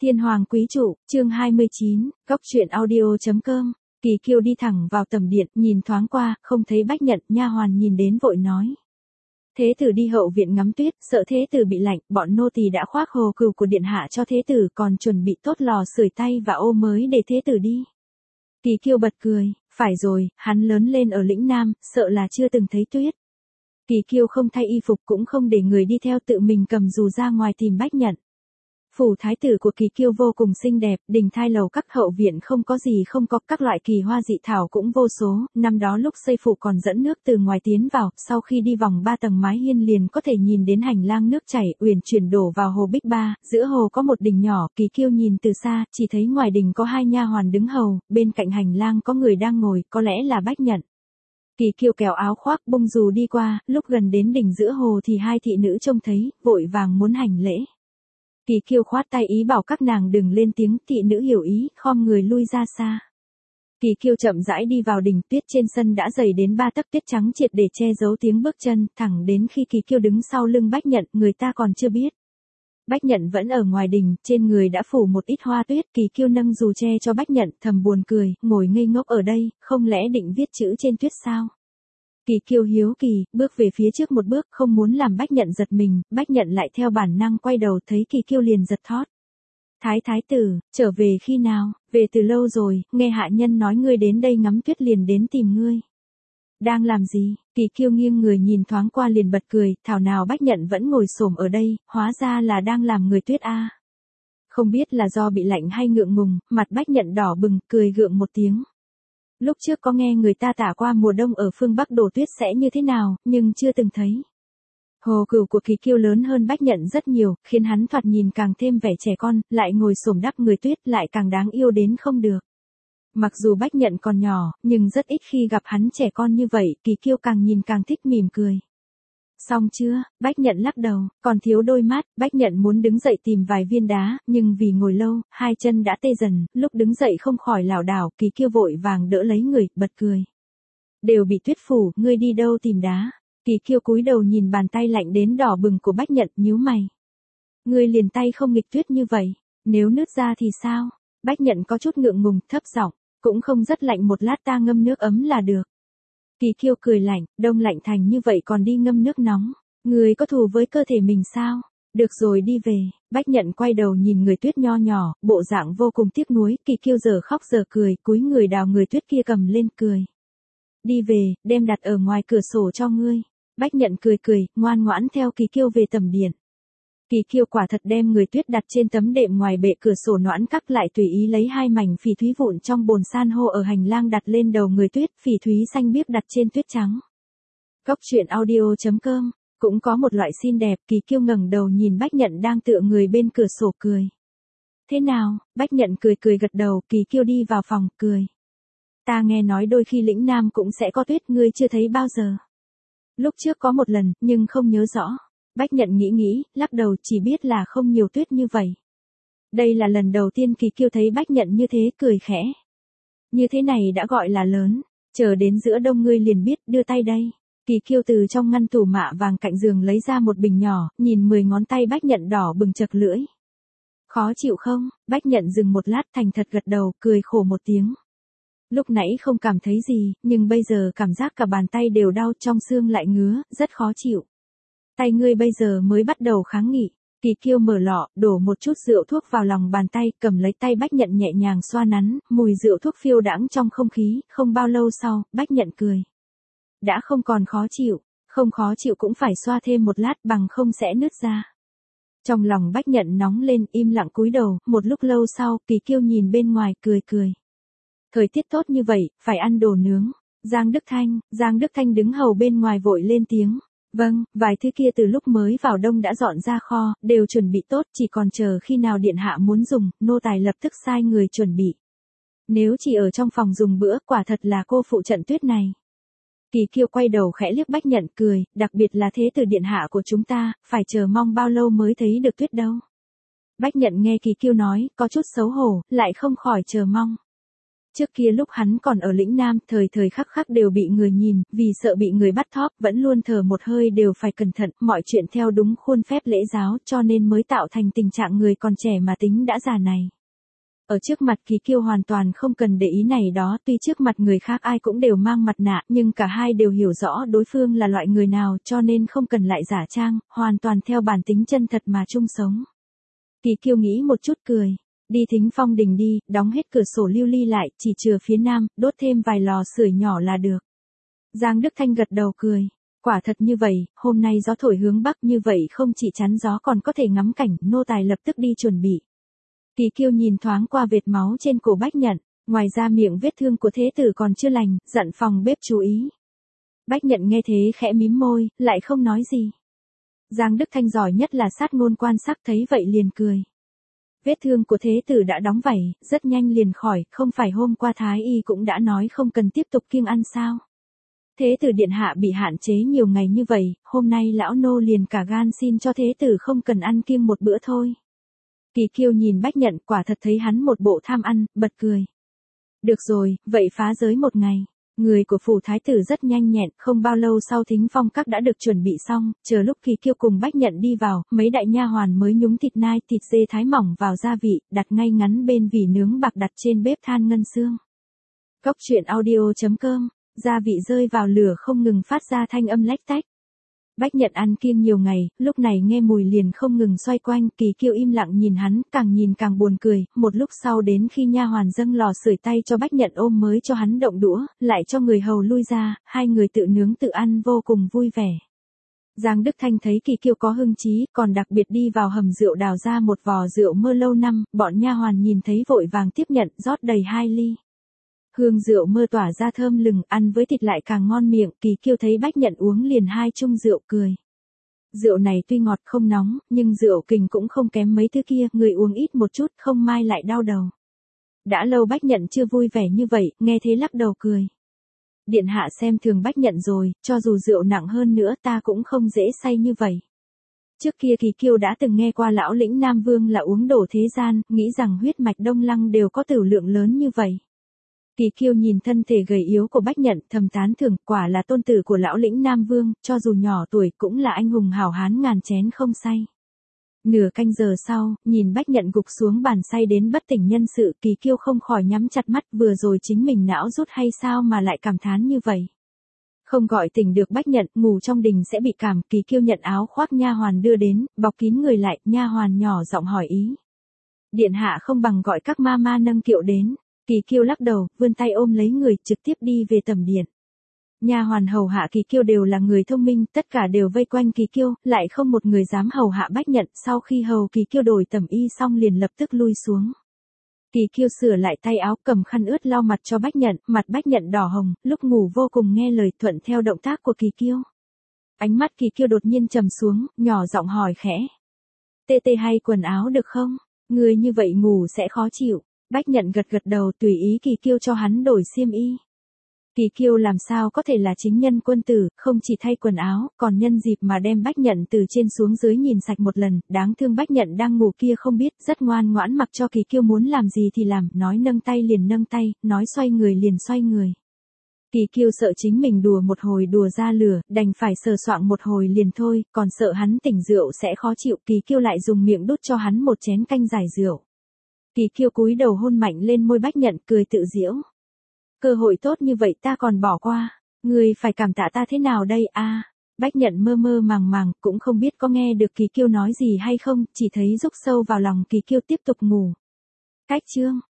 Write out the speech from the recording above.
Thiên Hoàng Quý Trụ, chương 29, Góc truyện audio.com. Kỳ Kiêu đi thẳng vào tầm điện, nhìn thoáng qua, không thấy Bách Nhận, nha hoàn nhìn đến vội nói. Thế tử đi hậu viện ngắm tuyết, sợ thế tử bị lạnh, bọn nô tỳ đã khoác hồ cừu của điện hạ cho thế tử, còn chuẩn bị tốt lò sưởi tay và ô mới để thế tử đi. Kỳ Kiêu bật cười, phải rồi, hắn lớn lên ở lĩnh Nam, sợ là chưa từng thấy tuyết. Kỳ Kiêu không thay y phục cũng không để người đi theo, tự mình cầm dù ra ngoài tìm Bách Nhận. Phủ thái tử của Kỳ Kiêu vô cùng xinh đẹp, đình thai lầu các hậu viện không có gì không có, các loại kỳ hoa dị thảo cũng vô số, năm đó lúc xây phủ còn dẫn nước từ ngoài tiến vào, sau khi đi vòng 3 tầng mái hiên liền có thể nhìn đến hành lang nước chảy, uyển chuyển đổ vào hồ Bích Ba, giữa hồ có một đình nhỏ, Kỳ Kiêu nhìn từ xa, chỉ thấy ngoài đình có hai nha hoàn đứng hầu, bên cạnh hành lang có người đang ngồi, có lẽ là Bách Nhận. Kỳ Kiêu kéo áo khoác bung dù đi qua, lúc gần đến đỉnh giữa hồ thì hai thị nữ trông thấy, vội vàng muốn hành lễ. Kỳ Kiêu khoát tay ý bảo các nàng đừng lên tiếng, thị nữ hiểu ý, khom người lui ra xa. Kỳ Kiêu chậm rãi đi vào đình, tuyết trên sân đã dày đến 3 tấc, tuyết trắng triệt để che giấu tiếng bước chân, thẳng đến khi Kỳ Kiêu đứng sau lưng Bách Nhận, người ta còn chưa biết. Bách Nhận vẫn ở ngoài đình, trên người đã phủ một ít hoa tuyết, Kỳ Kiêu nâng dù che cho Bách Nhận, thầm buồn cười, ngồi ngây ngốc ở đây, không lẽ định viết chữ trên tuyết sao? Kỳ Kiêu hiếu kỳ, bước về phía trước một bước, không muốn làm Bách Nhận giật mình, Bách Nhận lại theo bản năng quay đầu, thấy Kỳ Kiêu liền giật thót. Thái tử, trở về khi nào? Về từ lâu rồi, nghe hạ nhân nói ngươi đến đây ngắm tuyết liền đến tìm ngươi. Đang làm gì? Kỳ Kiêu nghiêng người nhìn thoáng qua liền bật cười, thảo nào Bách Nhận vẫn ngồi xổm ở đây, hóa ra là đang làm người tuyết a. Không biết là do bị lạnh hay ngượng ngùng, mặt Bách Nhận đỏ bừng, cười gượng một tiếng. Lúc trước có nghe người ta tả qua mùa đông ở phương Bắc đổ tuyết sẽ như thế nào, nhưng chưa từng thấy. Hồ cừu của Kỳ Kiêu lớn hơn Bách Nhận rất nhiều, khiến hắn thoạt nhìn càng thêm vẻ trẻ con, lại ngồi xổm đắp người tuyết lại càng đáng yêu đến không được. Mặc dù Bách Nhận còn nhỏ, nhưng rất ít khi gặp hắn trẻ con như vậy, Kỳ Kiêu càng nhìn càng thích mỉm cười. Xong chưa? Bách Nhận lắc đầu, còn thiếu đôi mắt, Bách Nhận muốn đứng dậy tìm vài viên đá, nhưng vì ngồi lâu, hai chân đã tê dần, lúc đứng dậy không khỏi lảo đảo, Kỳ Kiêu vội vàng đỡ lấy người, bật cười. Đều bị tuyết phủ, ngươi đi đâu tìm đá? Kỳ Kiêu cúi đầu nhìn bàn tay lạnh đến đỏ bừng của Bách Nhận, nhíu mày. Ngươi liền tay không nghịch tuyết như vậy, nếu nứt ra thì sao? Bách Nhận có chút ngượng ngùng, thấp giọng, cũng không rất lạnh, một lát ta ngâm nước ấm là được. Kỳ Kiêu cười lạnh, đông lạnh thành như vậy còn đi ngâm nước nóng, người có thù với cơ thể mình sao? Được rồi đi về. Bách Nhận quay đầu nhìn người tuyết nho nhỏ, bộ dạng vô cùng tiếc nuối, Kỳ Kiêu giờ khóc giờ cười, cúi người đào người tuyết kia cầm lên cười. Đi về, đem đặt ở ngoài cửa sổ cho ngươi. Bách Nhận cười cười, ngoan ngoãn theo Kỳ Kiêu về tầm điện. Kỳ Kiêu quả thật đem người tuyết đặt trên tấm đệm ngoài bệ cửa sổ noãn cắt lại, tùy ý lấy hai mảnh phỉ thúy vụn trong bồn san hô ở hành lang đặt lên đầu người tuyết, phỉ thúy xanh biếc đặt trên tuyết trắng. Góc truyện audio.com. Cũng có một loại xin đẹp, Kỳ Kiêu ngẩng đầu nhìn Bách Nhận đang tựa người bên cửa sổ cười. Thế nào? Bách Nhận cười cười gật đầu, Kỳ Kiêu đi vào phòng, cười. Ta nghe nói đôi khi lĩnh Nam cũng sẽ có tuyết, ngươi chưa thấy bao giờ. Lúc trước có một lần, nhưng không nhớ rõ. Bách Nhận nghĩ, lắc đầu, chỉ biết là không nhiều tuyết như vậy. Đây là lần đầu tiên Kỳ Kiêu thấy Bách Nhận như thế, cười khẽ. Như thế này đã gọi là lớn, chờ đến giữa đông ngươi liền biết, đưa tay đây. Kỳ Kiêu từ trong ngăn tủ mạ vàng cạnh giường lấy ra một bình nhỏ, nhìn 10 ngón tay Bách Nhận đỏ bừng chật lưỡi. Khó chịu không? Bách Nhận dừng một lát, thành thật gật đầu, cười khổ một tiếng. Lúc nãy không cảm thấy gì, nhưng bây giờ cảm giác cả bàn tay đều đau, trong xương lại ngứa, rất khó chịu. Tay ngươi bây giờ mới bắt đầu kháng nghị. Kỳ Kiêu mở lọ, đổ một chút rượu thuốc vào lòng bàn tay, cầm lấy tay Bách Nhận nhẹ nhàng xoa nắn, mùi rượu thuốc phiêu đãng trong không khí, không bao lâu sau, Bách Nhận cười. Đã không còn khó chịu, không khó chịu cũng phải xoa thêm một lát bằng không sẽ nứt ra. Trong lòng Bách Nhận nóng lên, im lặng cúi đầu, một lúc lâu sau, Kỳ Kiêu nhìn bên ngoài, cười. Thời tiết tốt như vậy, phải ăn đồ nướng. Giang Đức Thanh đứng hầu bên ngoài vội lên tiếng. Vâng, vài thứ kia từ lúc mới vào đông đã dọn ra kho, đều chuẩn bị tốt, chỉ còn chờ khi nào điện hạ muốn dùng, nô tài lập tức sai người chuẩn bị. Nếu chỉ ở trong phòng dùng bữa, quả thật là cô phụ trận tuyết này. Kỳ Kiêu quay đầu khẽ liếc Bách Nhận cười, đặc biệt là thế tử điện hạ của chúng ta, phải chờ mong bao lâu mới thấy được tuyết đâu. Bách Nhận nghe Kỳ Kiêu nói, có chút xấu hổ, lại không khỏi chờ mong. Trước kia lúc hắn còn ở lĩnh Nam, thời thời khắc khắc đều bị người nhìn, vì sợ bị người bắt thóp, vẫn luôn thở một hơi đều phải cẩn thận, mọi chuyện theo đúng khuôn phép lễ giáo, cho nên mới tạo thành tình trạng người còn trẻ mà tính đã già này. Ở trước mặt Kỳ Kiêu hoàn toàn không cần để ý này đó, tuy trước mặt người khác ai cũng đều mang mặt nạ, nhưng cả hai đều hiểu rõ đối phương là loại người nào, cho nên không cần lại giả trang, hoàn toàn theo bản tính chân thật mà chung sống. Kỳ Kiêu nghĩ một chút cười. Đi Thính Phong Đình đi, đóng hết cửa sổ lưu ly lại, chỉ chừa phía nam, đốt thêm vài lò sưởi nhỏ là được. Giang Đức Thanh gật đầu cười. Quả thật như vậy, hôm nay gió thổi hướng bắc như vậy không chỉ chắn gió còn có thể ngắm cảnh, nô tài lập tức đi chuẩn bị. Kỳ Kiêu nhìn thoáng qua vệt máu trên cổ Bách Nhận, ngoài ra miệng vết thương của thế tử còn chưa lành, dặn phòng bếp chú ý. Bách Nhận nghe thế khẽ mím môi, lại không nói gì. Giang Đức Thanh giỏi nhất là sát ngôn quan sắc, thấy vậy liền cười. Vết thương của thế tử đã đóng vảy, rất nhanh liền khỏi, không phải hôm qua Thái Y cũng đã nói không cần tiếp tục kiêng ăn sao. Thế tử điện hạ bị hạn chế nhiều ngày như vậy, hôm nay lão nô liền cả gan xin cho thế tử không cần ăn kiêng một bữa thôi. Kỳ Kiêu nhìn Bách Nhận, quả thật thấy hắn một bộ tham ăn, bật cười. Được rồi, vậy phá giới một ngày. Người của phủ thái tử rất nhanh nhẹn, không bao lâu sau Thính Phong các đã được chuẩn bị xong, chờ lúc Kỳ Kiêu cùng Bách Nhận đi vào, mấy đại nha hoàn mới nhúng thịt nai, thịt dê thái mỏng vào gia vị, đặt ngay ngắn bên vỉ nướng bạc đặt trên bếp than ngân xương. Cốc truyện audio.com, gia vị rơi vào lửa không ngừng phát ra thanh âm lách tách. Bách Nhận ăn kiêng nhiều ngày, lúc này nghe mùi liền không ngừng xoay quanh, Kỳ Kiêu im lặng nhìn hắn, càng nhìn càng buồn cười, một lúc sau đến khi nha hoàn dâng lò sưởi tay cho Bách Nhận ôm mới cho hắn động đũa, lại cho người hầu lui ra, hai người tự nướng tự ăn vô cùng vui vẻ. Giang Đức Thanh thấy Kỳ Kiêu có hưng trí, còn đặc biệt đi vào hầm rượu đào ra một vò rượu mơ lâu năm, bọn nha hoàn nhìn thấy vội vàng tiếp nhận, rót đầy 2 ly. Hương rượu mơ tỏa ra thơm lừng, ăn với thịt lại càng ngon miệng, Kỳ Kiêu thấy Bách Nhận uống liền 2 chung rượu cười. Rượu này tuy ngọt không nóng, nhưng rượu kình cũng không kém mấy thứ kia, người uống ít một chút không mai lại đau đầu. Đã lâu Bách Nhận chưa vui vẻ như vậy, nghe thế lắc đầu cười. Điện hạ xem thường Bách Nhận rồi, cho dù rượu nặng hơn nữa ta cũng không dễ say như vậy. Trước kia Kỳ Kiêu đã từng nghe qua lão lĩnh Nam Vương là uống đổ thế gian, nghĩ rằng huyết mạch Đông Lăng đều có tửu lượng lớn như vậy. Kỳ Kiêu nhìn thân thể gầy yếu của Bách Nhận, thầm tán thưởng, quả là tôn tử của lão lĩnh Nam Vương, cho dù nhỏ tuổi cũng là anh hùng hảo hán ngàn chén không say. Nửa canh giờ sau, nhìn Bách Nhận gục xuống bàn say đến bất tỉnh nhân sự, Kỳ Kiêu không khỏi nhắm chặt mắt, vừa rồi chính mình não rút hay sao mà lại cảm thán như vậy. Không gọi tỉnh được Bách Nhận, ngủ trong đình sẽ bị cảm, Kỳ Kiêu nhận áo khoác nha hoàn đưa đến, bọc kín người lại, nha hoàn nhỏ giọng hỏi ý. Điện hạ không bằng gọi các ma ma nâng kiệu đến. Kỳ Kiêu lắc đầu, vươn tay ôm lấy người, trực tiếp đi về tầm điện. Nha hoàn hầu hạ Kỳ Kiêu đều là người thông minh, tất cả đều vây quanh Kỳ Kiêu, lại không một người dám hầu hạ Bách Nhận, sau khi hầu Kỳ Kiêu đổi tẩm y xong liền lập tức lui xuống. Kỳ Kiêu sửa lại tay áo, cầm khăn ướt lau mặt cho Bách Nhận, mặt Bách Nhận đỏ hồng, lúc ngủ vô cùng nghe lời thuận theo động tác của Kỳ Kiêu. Ánh mắt Kỳ Kiêu đột nhiên trầm xuống, nhỏ giọng hỏi khẽ. Tê tê hay quần áo được không? Người như vậy ngủ sẽ khó chịu. Bách Nhận gật gật đầu, tùy ý Kỳ Kiêu cho hắn đổi xiêm y. Kỳ Kiêu làm sao có thể là chính nhân quân tử, không chỉ thay quần áo, còn nhân dịp mà đem Bách Nhận từ trên xuống dưới nhìn sạch một lần, đáng thương Bách Nhận đang ngủ kia không biết, rất ngoan ngoãn mặc cho Kỳ Kiêu muốn làm gì thì làm, nói nâng tay liền nâng tay, nói xoay người liền xoay người. Kỳ Kiêu sợ chính mình đùa một hồi đùa ra lửa, đành phải sờ soạng một hồi liền thôi, còn sợ hắn tỉnh rượu sẽ khó chịu, Kỳ Kiêu lại dùng miệng đút cho hắn một chén canh giải rượu. Kỳ Kiêu cúi đầu hôn mạnh lên môi Bách Nhận, cười tự giễu. Cơ hội tốt như vậy ta còn bỏ qua, người phải cảm tạ ta thế nào đây a? Bách Nhận mơ mơ màng màng, cũng không biết có nghe được Kỳ Kiêu nói gì hay không, chỉ thấy rúc sâu vào lòng Kỳ Kiêu tiếp tục ngủ. Cách chương